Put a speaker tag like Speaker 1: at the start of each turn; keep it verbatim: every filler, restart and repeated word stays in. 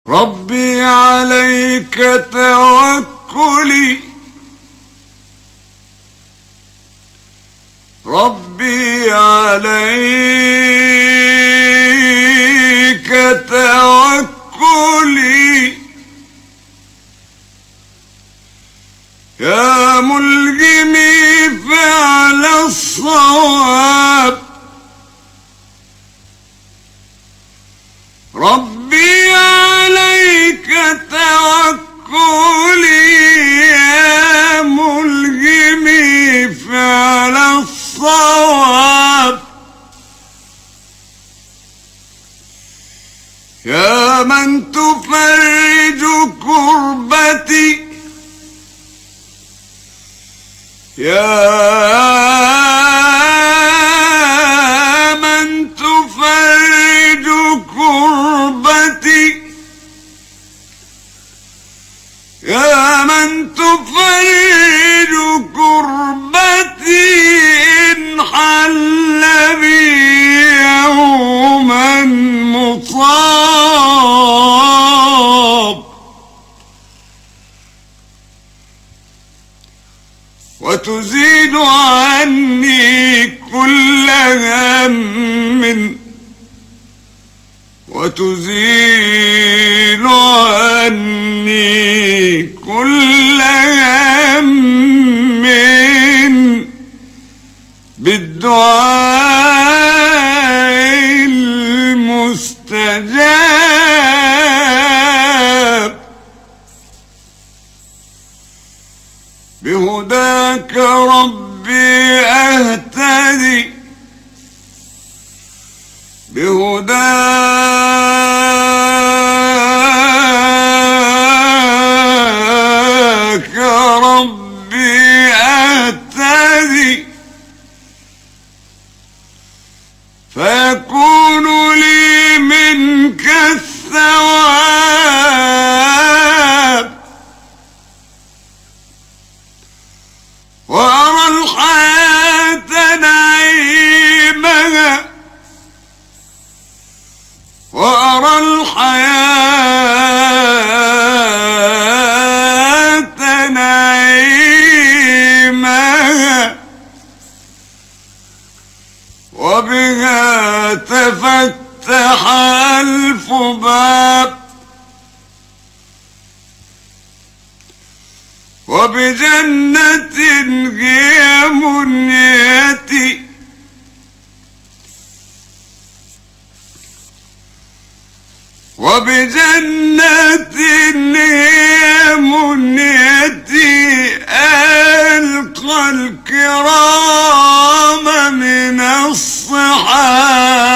Speaker 1: ربي عليك توكلي، ربي عليك توكلي، يا ملهمي فعل الصواب. ربي عليك توكلي، يا ملهمي فعل الصواب، يا من تفرج كربتي، يا من تفرج كربتي، يا من تفرج كربتي، إن حل بي يوما مصاب، وتزيل عني كل هم، وتزيل عني كل هم بالدعاء المستجاب. بهداك ربي أهتدي، بهداك ربي أهتدي، فيكون لي منك الثواب، وأرى الحياة نعيمها، وأرى الحياة نعيمها، وبها تفتح ألف باب، وبجنة هي منيتي، وبجنة هي منيتي، ألقى الكرام من الصحاب.